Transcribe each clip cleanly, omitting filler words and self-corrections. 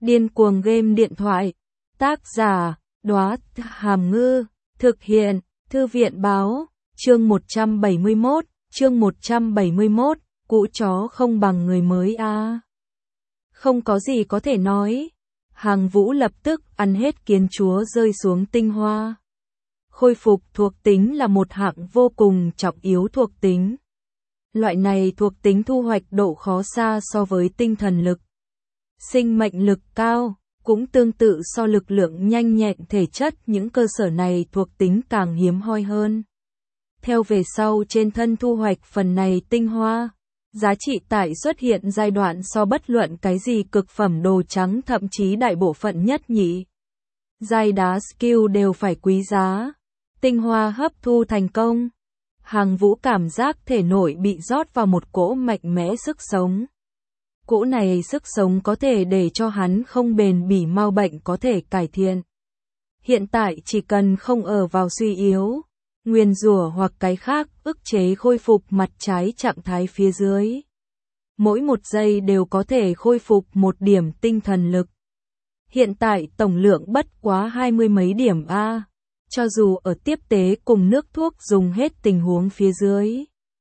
Điên cuồng game điện thoại. Tác giả, Đóa Hàm Ngư. Thực hiện, Thư viện báo. Chương 171, cũ chó không bằng người mới a. Không có gì có thể nói. Hàng Vũ lập tức ăn hết kiến chúa rơi xuống tinh hoa. Khôi phục thuộc tính là một hạng vô cùng trọng yếu thuộc tính. Loại này thuộc tính thu hoạch độ khó xa so với tinh thần lực. Sinh mệnh lực cao, cũng tương tự so lực lượng nhanh nhẹn thể chất, những cơ sở này thuộc tính càng hiếm hoi hơn. Theo về sau trên thân thu hoạch phần này tinh hoa, giá trị tải xuất hiện giai đoạn so bất luận cái gì cực phẩm đồ trắng, thậm chí đại bộ phận nhất nhị giai đá skill đều phải quý giá. Tinh hoa hấp thu thành công. Hàng Vũ cảm giác thể nội bị rót vào một cỗ mạnh mẽ sức sống. Cỗ này sức sống có thể để cho hắn không bền bỉ mau bệnh có thể cải thiện. Hiện tại chỉ cần không ở vào suy yếu, nguyền rủa hoặc cái khác ức chế khôi phục mặt trái trạng thái phía dưới. Mỗi một giây đều có thể khôi phục một điểm tinh thần lực. Hiện tại tổng lượng bất quá 20 mấy điểm a. Cho dù ở tiếp tế cùng nước thuốc dùng hết tình huống phía dưới.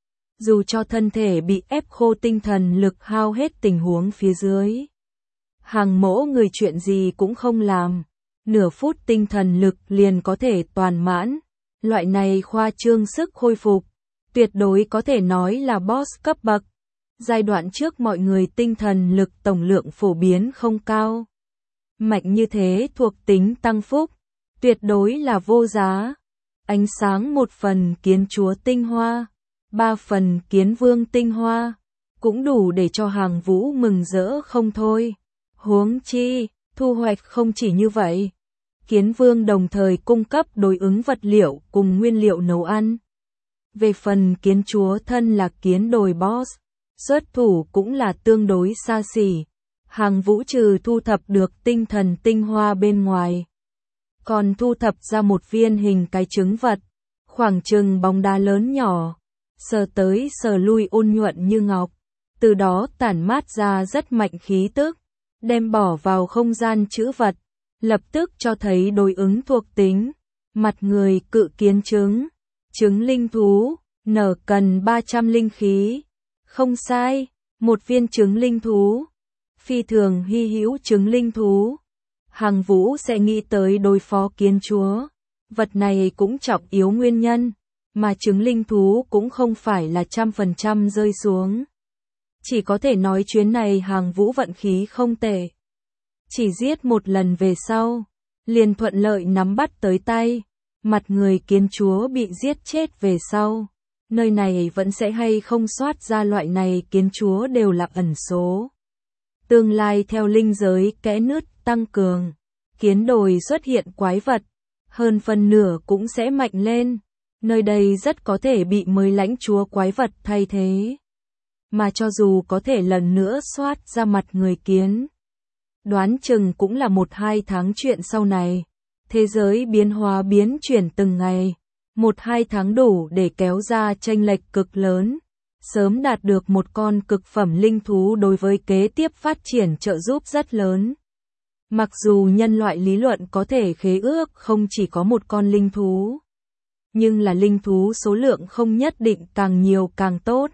Dù cho thân thể bị ép khô tinh thần lực hao hết tình huống phía dưới. Hàng mỗ người chuyện gì cũng không làm. Nửa phút tinh thần lực liền có thể toàn mãn. Loại này khoa trương sức khôi phục. Tuyệt đối có thể nói là boss cấp bậc. Giai đoạn trước mọi người tinh thần lực tổng lượng phổ biến không cao. Mạnh như thế thuộc tính tăng phúc. Tuyệt đối là vô giá. Ánh sáng 1 phần kiến chúa tinh hoa, 3 phần kiến vương tinh hoa, cũng đủ để cho Hàng Vũ mừng rỡ không thôi. Huống chi, thu hoạch không chỉ như vậy. Kiến vương đồng thời cung cấp đối ứng vật liệu cùng nguyên liệu nấu ăn. Về phần kiến chúa thân là kiến đồi boss, xuất thủ cũng là tương đối xa xỉ. Hàng Vũ trừ thu thập được tinh thần tinh hoa bên ngoài, còn thu thập ra một viên hình cái trứng vật, khoảng chừng bóng đá lớn nhỏ, sờ tới sờ lui ôn nhuận như ngọc, từ đó tản mát ra rất mạnh khí tức, đem bỏ vào không gian trữ vật, lập tức cho thấy đối ứng thuộc tính. Mặt người cự kiến trứng, trứng linh thú, nở cần 300 linh khí. Không sai, một viên trứng linh thú, phi thường hy hữu trứng linh thú. Hàng Vũ sẽ nghĩ tới đối phó kiến chúa. Vật này cũng trọng yếu nguyên nhân, mà trứng linh thú cũng không phải là 100% rơi xuống. Chỉ có thể nói chuyến này Hàng Vũ vận khí không tệ. Chỉ giết một lần về sau, liền thuận lợi nắm bắt tới tay. Mặt người kiến chúa bị giết chết về sau, nơi này vẫn sẽ hay không soát ra loại này kiến chúa đều là ẩn số. Tương lai theo linh giới kẽ nứt tăng cường, kiến đồi xuất hiện quái vật, hơn phần nửa cũng sẽ mạnh lên. Nơi đây rất có thể bị mới lãnh chúa quái vật thay thế. Mà cho dù có thể lần nữa soát ra mặt người kiến, đoán chừng cũng là 1-2 tháng chuyện sau này. Thế giới biến hóa biến chuyển từng ngày, 1-2 tháng đủ để kéo ra chênh lệch cực lớn. Sớm đạt được một con cực phẩm linh thú đối với kế tiếp phát triển trợ giúp rất lớn. Mặc dù nhân loại lý luận có thể khế ước không chỉ có một con linh thú, nhưng là linh thú số lượng không nhất định càng nhiều càng tốt.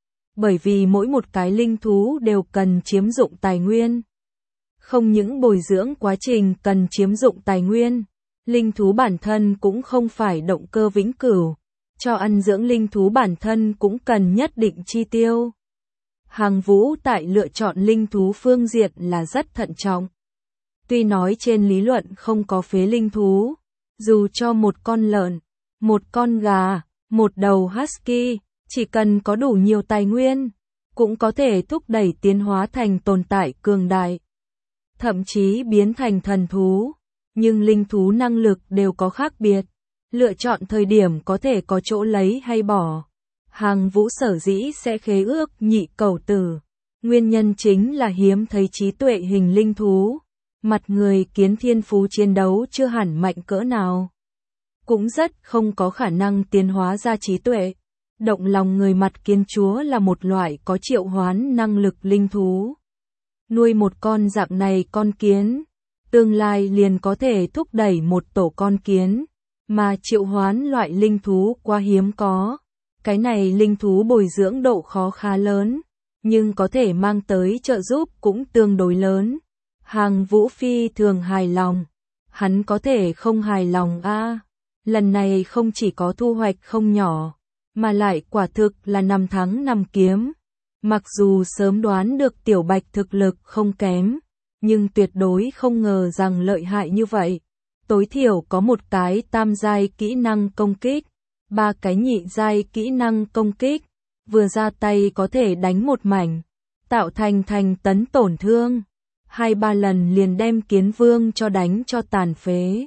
Bởi vì mỗi một cái linh thú đều cần chiếm dụng tài nguyên. Không những bồi dưỡng quá trình cần chiếm dụng tài nguyên, linh thú bản thân cũng không phải động cơ vĩnh cửu. Cho ăn dưỡng linh thú bản thân cũng cần nhất định chi tiêu. Hàng Vũ tại lựa chọn linh thú phương diện là rất thận trọng. Tuy nói trên lý luận không có phế linh thú, dù cho một con lợn, một con gà, một đầu husky, chỉ cần có đủ nhiều tài nguyên, cũng có thể thúc đẩy tiến hóa thành tồn tại cường đại, thậm chí biến thành thần thú, nhưng linh thú năng lực đều có khác biệt. Lựa chọn thời điểm có thể có chỗ lấy hay bỏ. Hàng Vũ sở dĩ sẽ khế ước nhị cẩu tử. Nguyên nhân chính là hiếm thấy trí tuệ hình linh thú. Mặt người kiến thiên phú chiến đấu chưa hẳn mạnh cỡ nào. Cũng rất không có khả năng tiến hóa ra trí tuệ. Động lòng người mặt kiến chúa là một loại có triệu hoán năng lực linh thú. Nuôi một con dạng này con kiến, tương lai liền có thể thúc đẩy một tổ con kiến, mà triệu hoán loại linh thú quá hiếm có. Cái này linh thú bồi dưỡng độ khó khá lớn, nhưng có thể mang tới trợ giúp cũng tương đối lớn. Hàng Vũ phi thường hài lòng. Hắn có thể không hài lòng a? Lần này không chỉ có thu hoạch không nhỏ, mà lại quả thực là năm thắng năm kiếm. Mặc dù sớm đoán được Tiểu Bạch thực lực không kém, nhưng tuyệt đối không ngờ rằng lợi hại như vậy. Tối thiểu có một cái tam giai kỹ năng công kích, 3 cái nhị giai kỹ năng công kích, vừa ra tay có thể đánh một mảnh, tạo thành tấn tổn thương. 2-3 lần liền đem kiến vương cho đánh cho tàn phế.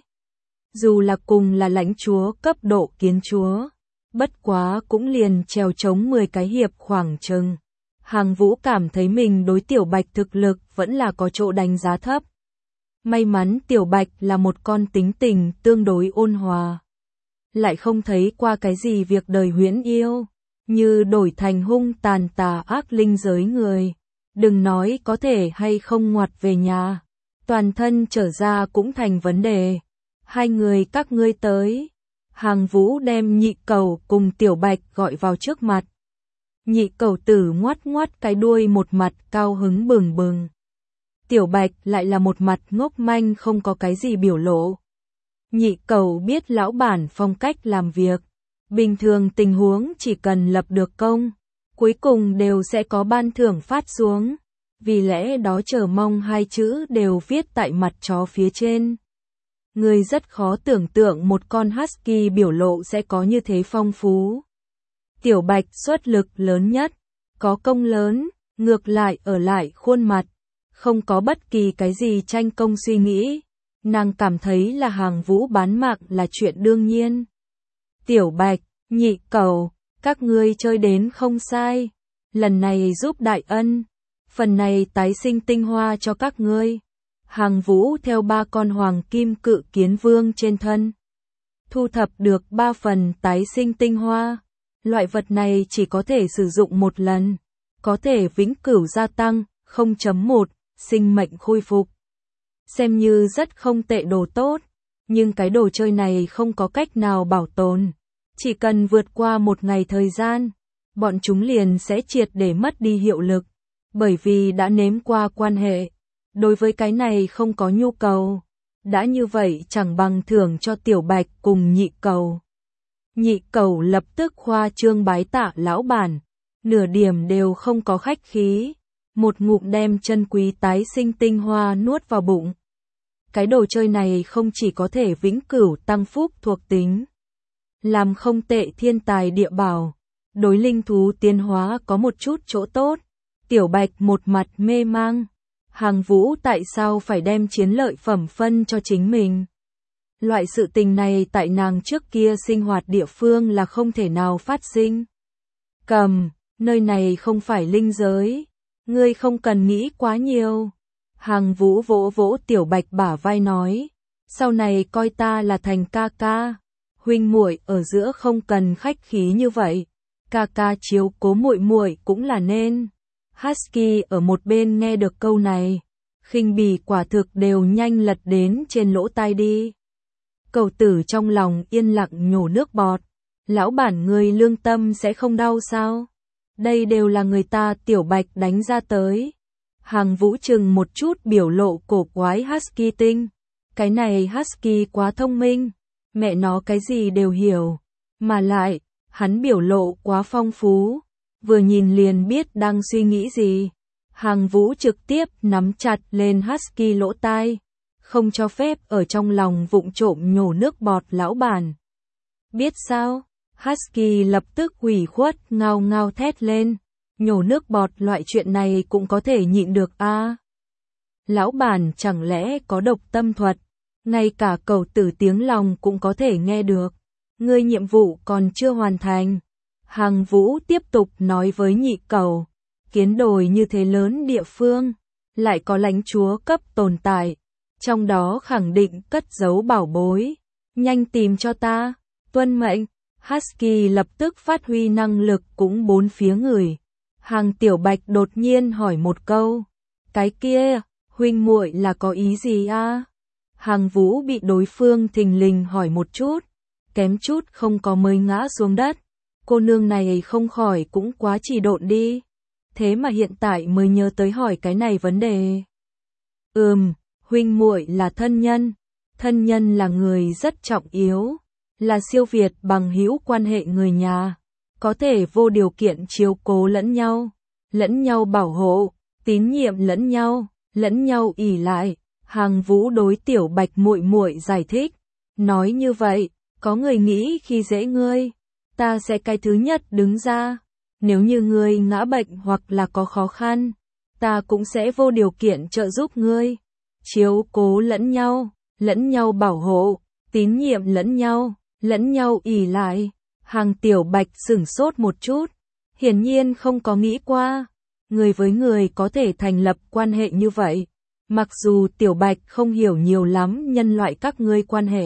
Dù là cùng là lãnh chúa cấp độ kiến chúa, bất quá cũng liền trèo chống 10 cái hiệp khoảng chừng. Hàng Vũ cảm thấy mình đối Tiểu Bạch thực lực vẫn là có chỗ đánh giá thấp. May mắn Tiểu Bạch là một con tính tình tương đối ôn hòa, lại không thấy qua cái gì việc đời huyễn yêu, như đổi thành hung tàn tà ác linh giới người. Đừng nói có thể hay không ngoặt về nhà, toàn thân trở ra cũng thành vấn đề. Hai người các ngươi tới. Hàng Vũ đem Nhị Cẩu cùng Tiểu Bạch gọi vào trước mặt. Nhị Cẩu tử ngoắt ngoắt cái đuôi, một mặt cao hứng bừng bừng. Tiểu Bạch lại là một mặt ngốc manh không có cái gì biểu lộ. Nhị Cẩu biết lão bản phong cách làm việc, bình thường tình huống chỉ cần lập được công, cuối cùng đều sẽ có ban thưởng phát xuống, vì lẽ đó chờ mong hai chữ đều viết tại mặt chó phía trên. Người rất khó tưởng tượng một con husky biểu lộ sẽ có như thế phong phú. Tiểu Bạch xuất lực lớn nhất, có công lớn, ngược lại ở lại khuôn mặt, không có bất kỳ cái gì tranh công suy nghĩ. Nàng cảm thấy là Hàng Vũ bán mạng là chuyện đương nhiên. Tiểu Bạch, Nhị Cẩu, các ngươi chơi đến không sai. Lần này giúp đại ân, phần này tái sinh tinh hoa cho các ngươi. Hàng Vũ theo 3 con hoàng kim cự kiến vương trên thân, thu thập được 3 phần tái sinh tinh hoa. Loại vật này chỉ có thể sử dụng một lần, có thể vĩnh cửu gia tăng 0.1 sinh mệnh khôi phục. Xem như rất không tệ đồ tốt, nhưng cái đồ chơi này không có cách nào bảo tồn. Chỉ cần vượt qua một ngày thời gian, bọn chúng liền sẽ triệt để mất đi hiệu lực, bởi vì đã nếm qua quan hệ. Đối với cái này không có nhu cầu. Đã như vậy chẳng bằng thưởng cho Tiểu Bạch cùng Nhị Cẩu. Nhị Cẩu lập tức khoa trương bái tạ lão bản, nửa điểm đều không có khách khí, một ngụm đem chân quý tái sinh tinh hoa nuốt vào bụng. Cái đồ chơi này không chỉ có thể vĩnh cửu tăng phúc thuộc tính, làm không tệ thiên tài địa bảo, đối linh thú tiến hóa có một chút chỗ tốt. Tiểu Bạch một mặt mê mang. Hàng Vũ tại sao phải đem chiến lợi phẩm phân cho chính mình? Loại sự tình này tại nàng trước kia sinh hoạt địa phương là không thể nào phát sinh. Cầm, nơi này không phải linh giới, ngươi không cần nghĩ quá nhiều. Hàng Vũ vỗ vỗ Tiểu Bạch bả vai nói, sau này coi ta là thành ca ca, huynh muội ở giữa không cần khách khí như vậy, ca ca chiếu cố muội muội cũng là nên. Husky ở một bên nghe được câu này, khinh bỉ quả thực đều nhanh lật đến trên lỗ tai đi. Cẩu tử trong lòng yên lặng nhổ nước bọt, lão bản người lương tâm sẽ không đau sao? Đây đều là người ta Tiểu Bạch đánh ra tới. Hàng Vũ chừng một chút biểu lộ cổ quái Husky tinh. Cái này Husky quá thông minh, mẹ nó cái gì đều hiểu, mà lại, hắn biểu lộ quá phong phú. Vừa nhìn liền biết đang suy nghĩ gì. Hàng Vũ trực tiếp nắm chặt lên Husky lỗ tai, không cho phép ở trong lòng vụng trộm nhổ nước bọt lão bản. Biết sao? Husky lập tức ủy khuất ngao ngao thét lên, nhổ nước bọt loại chuyện này cũng có thể nhịn được a? Lão bản chẳng lẽ có độc tâm thuật, ngay cả cẩu tử tiếng lòng cũng có thể nghe được. Ngươi nhiệm vụ còn chưa hoàn thành. Hàng Vũ tiếp tục nói với Nhị Cẩu, kiến đồi như thế lớn địa phương, lại có lãnh chúa cấp tồn tại, trong đó khẳng định cất giấu bảo bối, nhanh tìm cho ta, tuân mệnh. Husky lập tức phát huy năng lực cũng bốn phía người. Hàng Tiểu Bạch đột nhiên hỏi một câu, Cái kia, huynh muội là có ý gì a? Hàng Vũ bị đối phương thình lình hỏi một chút, kém chút không có mới ngã xuống đất. Cô nương này không khỏi cũng quá trì độn đi. Thế mà hiện tại mới nhớ tới hỏi cái này vấn đề. Huynh muội là thân nhân. Thân nhân là người rất trọng yếu, là siêu việt bằng hữu quan hệ người nhà, có thể vô điều kiện chiếu cố lẫn nhau bảo hộ, tín nhiệm lẫn nhau ỷ lại. Hàng Vũ đối Tiểu Bạch muội muội giải thích, nói như vậy, có người nghĩ khi dễ ngươi, ta sẽ cái thứ nhất đứng ra. Nếu như ngươi ngã bệnh hoặc là có khó khăn, ta cũng sẽ vô điều kiện trợ giúp ngươi. Chiếu cố lẫn nhau bảo hộ, tín nhiệm lẫn nhau ỷ lại. Hàng Tiểu Bạch sửng sốt một chút, hiển nhiên không có nghĩ qua, người với người có thể thành lập quan hệ như vậy. Mặc dù Tiểu Bạch không hiểu nhiều lắm nhân loại các ngươi quan hệ.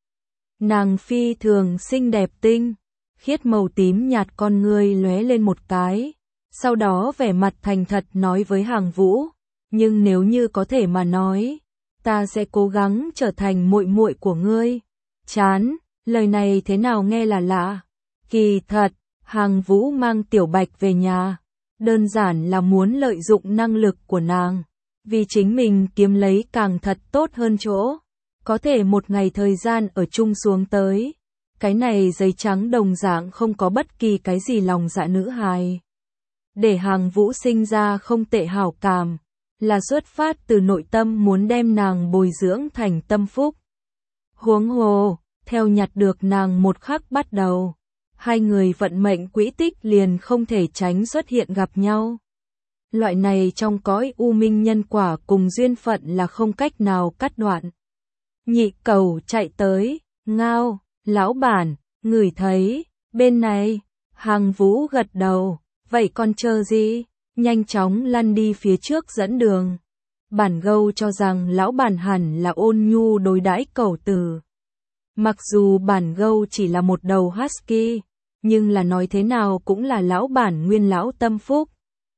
Nàng phi thường xinh đẹp tinh, khiết màu tím nhạt con ngươi lóe lên một cái, sau đó vẻ mặt thành thật nói với Hàng Vũ, nhưng nếu như có thể mà nói, ta sẽ cố gắng trở thành muội muội của ngươi. Chán, lời này thế nào nghe là lạ. Kỳ thật, Hàng Vũ mang Tiểu Bạch về nhà, đơn giản là muốn lợi dụng năng lực của nàng, vì chính mình kiếm lấy càng thật tốt hơn chỗ, có thể một ngày thời gian ở chung xuống tới. Cái này giấy trắng đồng dạng không có bất kỳ cái gì lòng dạ nữ hài. Để Hàng Vũ sinh ra không tệ hảo cảm, là xuất phát từ nội tâm muốn đem nàng bồi dưỡng thành tâm phúc. Huống hồ, theo nhặt được nàng một khắc bắt đầu, hai người vận mệnh quỹ tích liền không thể tránh xuất hiện gặp nhau. Loại này trong cõi u minh nhân quả cùng duyên phận là không cách nào cắt đoạn. Nhị Cẩu chạy tới, ngao, lão bản, ngửi thấy, bên này. Hàng Vũ gật đầu, vậy còn chờ gì, nhanh chóng lăn đi phía trước dẫn đường. Bản Gâu cho rằng lão bản hẳn là ôn nhu đối đãi cẩu tử. Mặc dù Bản Gâu chỉ là một đầu husky, nhưng là nói thế nào cũng là lão bản nguyên lão tâm phúc.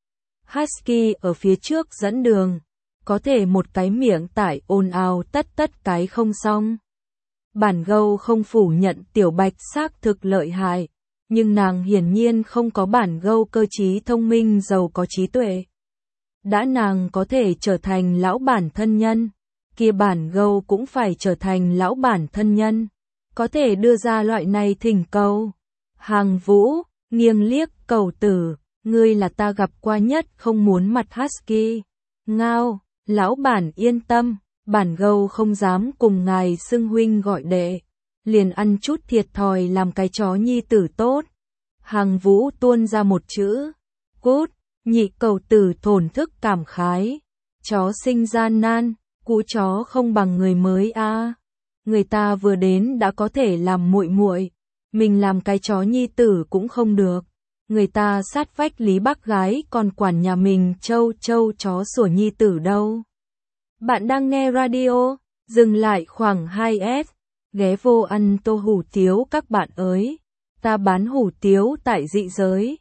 Husky ở phía trước dẫn đường, có thể một cái miệng tải ồn ào tất cái không xong. Bản Gâu không phủ nhận Tiểu Bạch xác thực lợi hại, nhưng nàng hiển nhiên không có Bản Gâu cơ trí thông minh giàu có trí tuệ. Đã nàng có thể trở thành lão bản thân nhân, kia Bản Gâu cũng phải trở thành lão bản thân nhân, có thể đưa ra loại này thỉnh cầu. Hàng Vũ nghiêng liếc cẩu tử, ngươi là ta gặp qua nhất không muốn mặt husky. Ngao, lão bản yên tâm, Bản Gâu không dám cùng ngài xưng huynh gọi đệ, liền ăn chút thiệt thòi làm cái chó nhi tử tốt. Hàng Vũ tuôn ra một chữ, cút. Nhị Cẩu tử thổn thức cảm khái, chó sinh gian nan, cũ chó không bằng người mới a. Người ta vừa đến đã có thể làm muội muội, mình làm cái chó nhi tử cũng không được. Người ta sát vách Lý Bác gái còn quản nhà mình trâu chó sủa nhi tử đâu. Bạn đang nghe radio, dừng lại khoảng 2S, ghé vô ăn tô hủ tiếu các bạn ơi. Ta bán hủ tiếu tại dị giới.